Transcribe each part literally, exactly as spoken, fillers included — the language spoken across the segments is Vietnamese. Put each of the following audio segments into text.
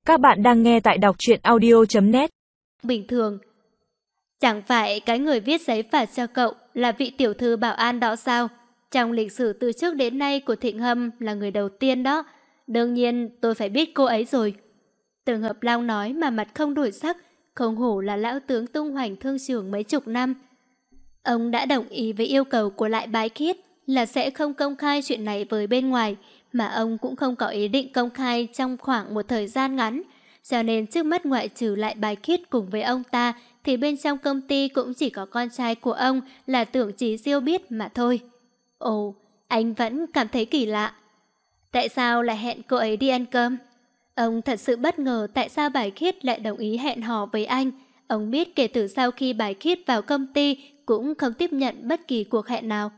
Các bạn đang nghe tại đọc truyện audio chấm net. Bình thường. Chẳng phải cái người viết giấy phạt cho cậu là vị tiểu thư bảo an đó sao? Trong lịch sử từ trước đến nay của Thịnh Hâm là người đầu tiên đó. Đương nhiên tôi phải biết cô ấy rồi. Tưởng Hợp Long nói mà mặt không đổi sắc, không hổ là lão tướng tung hoành thương trường mấy chục năm. Ông đã đồng ý với yêu cầu của Lại Bái Khiết là sẽ không công khai chuyện này với bên ngoài, mà ông cũng không có ý định công khai trong khoảng một thời gian ngắn. Cho nên trước mắt ngoại trừ Lại Bái Khiết cùng với ông ta thì bên trong công ty cũng chỉ có con trai của ông là Tưởng Chí Diêu biết mà thôi. Ồ, anh vẫn cảm thấy kỳ lạ. Tại sao lại hẹn cô ấy đi ăn cơm? Ông thật sự bất ngờ tại sao Bái Khiết lại đồng ý hẹn hò với anh. Ông biết kể từ sau khi Bái Khiết vào công ty cũng không tiếp nhận bất kỳ cuộc hẹn nào.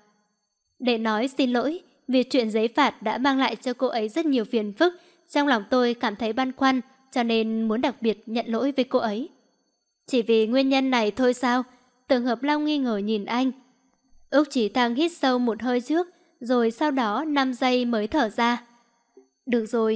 Để nói xin lỗi, vì chuyện giấy phạt đã mang lại cho cô ấy rất nhiều phiền phức. Trong lòng tôi cảm thấy băn khoăn, cho nên muốn đặc biệt nhận lỗi với cô ấy. Chỉ vì nguyên nhân này thôi sao? Tưởng Hợp Long nghi ngờ nhìn anh. Úc Chí Thăng hít sâu một hơi trước, rồi sau đó năm giây mới thở ra. Được rồi.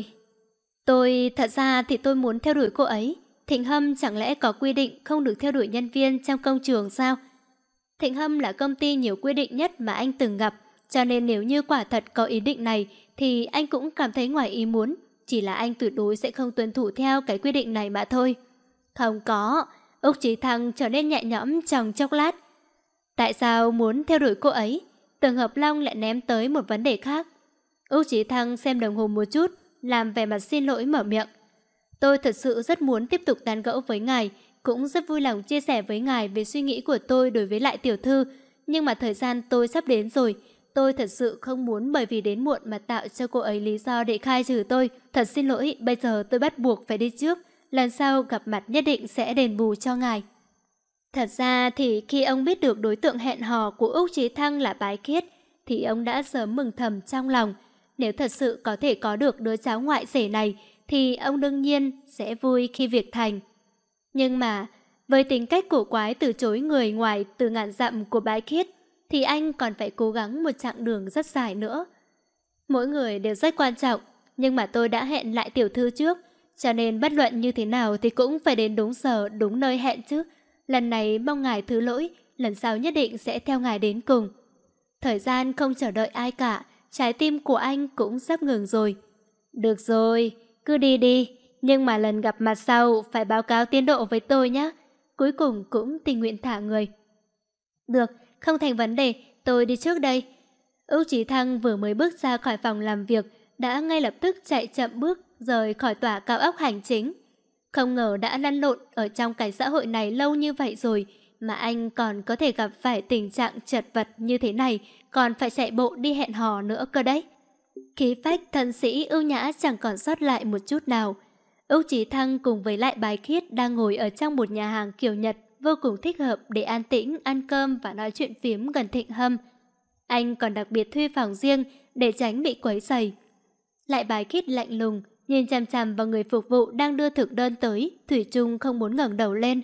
Tôi, thật ra thì tôi muốn theo đuổi cô ấy. Thịnh Hâm chẳng lẽ có quy định không được theo đuổi nhân viên trong công trường sao? Thịnh Hâm là công ty nhiều quy định nhất mà anh từng gặp, cho nên nếu như quả thật có ý định này thì anh cũng cảm thấy ngoài ý muốn. Chỉ là anh tuyệt đối sẽ không tuân thủ theo cái quy định này mà thôi. Không có. Úc Chí Thăng trở nên nhẹ nhõm trong chốc lát. Tại sao muốn theo đuổi cô ấy? Tưởng Hợp Long lại ném tới một vấn đề khác. Úc Chí Thăng xem đồng hồ một chút, làm vẻ mặt xin lỗi mở miệng. Tôi thật sự rất muốn tiếp tục tán gẫu với ngài, cũng rất vui lòng chia sẻ với ngài về suy nghĩ của tôi đối với Lại tiểu thư, nhưng mà thời gian tôi sắp đến rồi. Tôi thật sự không muốn bởi vì đến muộn mà tạo cho cô ấy lý do để khai trừ tôi. Thật xin lỗi, bây giờ tôi bắt buộc phải đi trước. Lần sau gặp mặt nhất định sẽ đền bù cho ngài. Thật ra thì khi ông biết được đối tượng hẹn hò của Úc Chí Thăng là Bái Khiết, thì ông đã sớm mừng thầm trong lòng. Nếu thật sự có thể có được đứa cháu ngoại rể này, thì ông đương nhiên sẽ vui khi việc thành. Nhưng mà, với tính cách cổ quái từ chối người ngoài từ ngàn dặm của Bái Khiết, thì anh còn phải cố gắng một chặng đường rất dài nữa. Mỗi người đều rất quan trọng, nhưng mà tôi đã hẹn Lại tiểu thư trước, cho nên bất luận như thế nào thì cũng phải đến đúng giờ, đúng nơi hẹn chứ. Lần này mong ngài thứ lỗi, lần sau nhất định sẽ theo ngài đến cùng. Thời gian không chờ đợi ai cả, trái tim của anh cũng sắp ngừng rồi. Được rồi, cứ đi đi, nhưng mà lần gặp mặt sau phải báo cáo tiến độ với tôi nhé. Cuối cùng cũng tình nguyện thả người. Được, không thành vấn đề, tôi đi trước đây. Úc Chí Thăng vừa mới bước ra khỏi phòng làm việc, đã ngay lập tức chạy chậm bước rời khỏi tòa cao ốc hành chính. Không ngờ đã lăn lộn ở trong cái xã hội này lâu như vậy rồi, mà anh còn có thể gặp phải tình trạng chật vật như thế này, còn phải chạy bộ đi hẹn hò nữa cơ đấy. Khí phách thân sĩ ưu nhã chẳng còn sót lại một chút nào. Úc Chí Thăng cùng với Lại Bái Khiết đang ngồi ở trong một nhà hàng kiểu Nhật vô cùng thích hợp để an tĩnh, ăn cơm và nói chuyện phiếm gần Thịnh Hâm. Anh còn đặc biệt thuê phòng riêng để tránh bị quấy rầy. Lại Bái Khiết lạnh lùng, nhìn chằm chằm vào người phục vụ đang đưa thực đơn tới, thủy chung không muốn ngẩng đầu lên.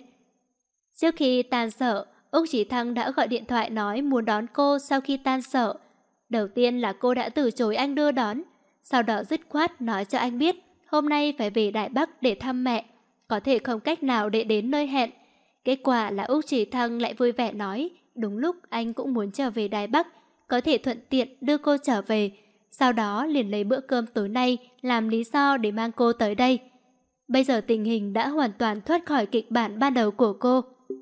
Trước khi tan sở, Úc Chí Thăng đã gọi điện thoại nói muốn đón cô sau khi tan sở. Đầu tiên là cô đã từ chối anh đưa đón, sau đó dứt khoát nói cho anh biết hôm nay phải về Đài Bắc để thăm mẹ, có thể không cách nào để đến nơi hẹn. Kết quả là Úc Chí Thăng lại vui vẻ nói đúng lúc anh cũng muốn trở về Đài Bắc, có thể thuận tiện đưa cô trở về. Sau đó liền lấy bữa cơm tối nay làm lý do để mang cô tới đây. Bây giờ tình hình đã hoàn toàn thoát khỏi kịch bản ban đầu của cô.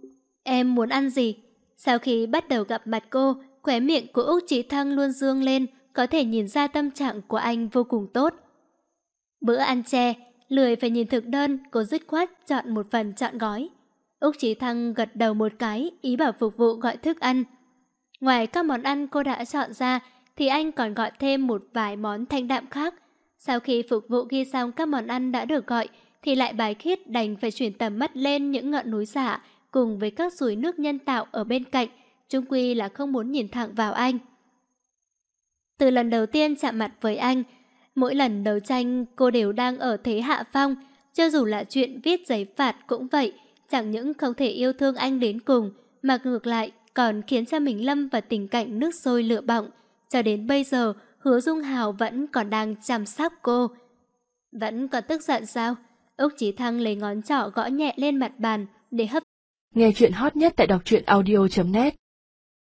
Em muốn ăn gì? Sau khi bắt đầu gặp mặt cô, khóe miệng của Úc Chí Thăng luôn dương lên, có thể nhìn ra tâm trạng của anh vô cùng tốt. Bữa ăn chè, lười phải nhìn thực đơn, cô dứt khoát chọn một phần trọn gói. Úc Chí Thăng gật đầu một cái, ý bảo phục vụ gọi thức ăn. Ngoài các món ăn cô đã chọn ra, thì anh còn gọi thêm một vài món thanh đạm khác. Sau khi phục vụ ghi xong các món ăn đã được gọi, thì Lại Bái Khiết đành phải chuyển tầm mắt lên những ngọn núi xả cùng với các suối nước nhân tạo ở bên cạnh, chung quy là không muốn nhìn thẳng vào anh. Từ lần đầu tiên chạm mặt với anh, mỗi lần đấu tranh cô đều đang ở thế hạ phong, cho dù là chuyện viết giấy phạt cũng vậy, chẳng những không thể yêu thương anh đến cùng, mà ngược lại còn khiến cho mình lâm vào tình cảnh nước sôi lửa bỏng. Cho đến bây giờ, Hứa Dung Hào vẫn còn đang chăm sóc cô. Vẫn còn tức giận sao? Úc Chí Thăng lấy ngón trỏ gõ nhẹ lên mặt bàn để hấp. Nghe chuyện hot nhất tại đọc truyện audio chấm net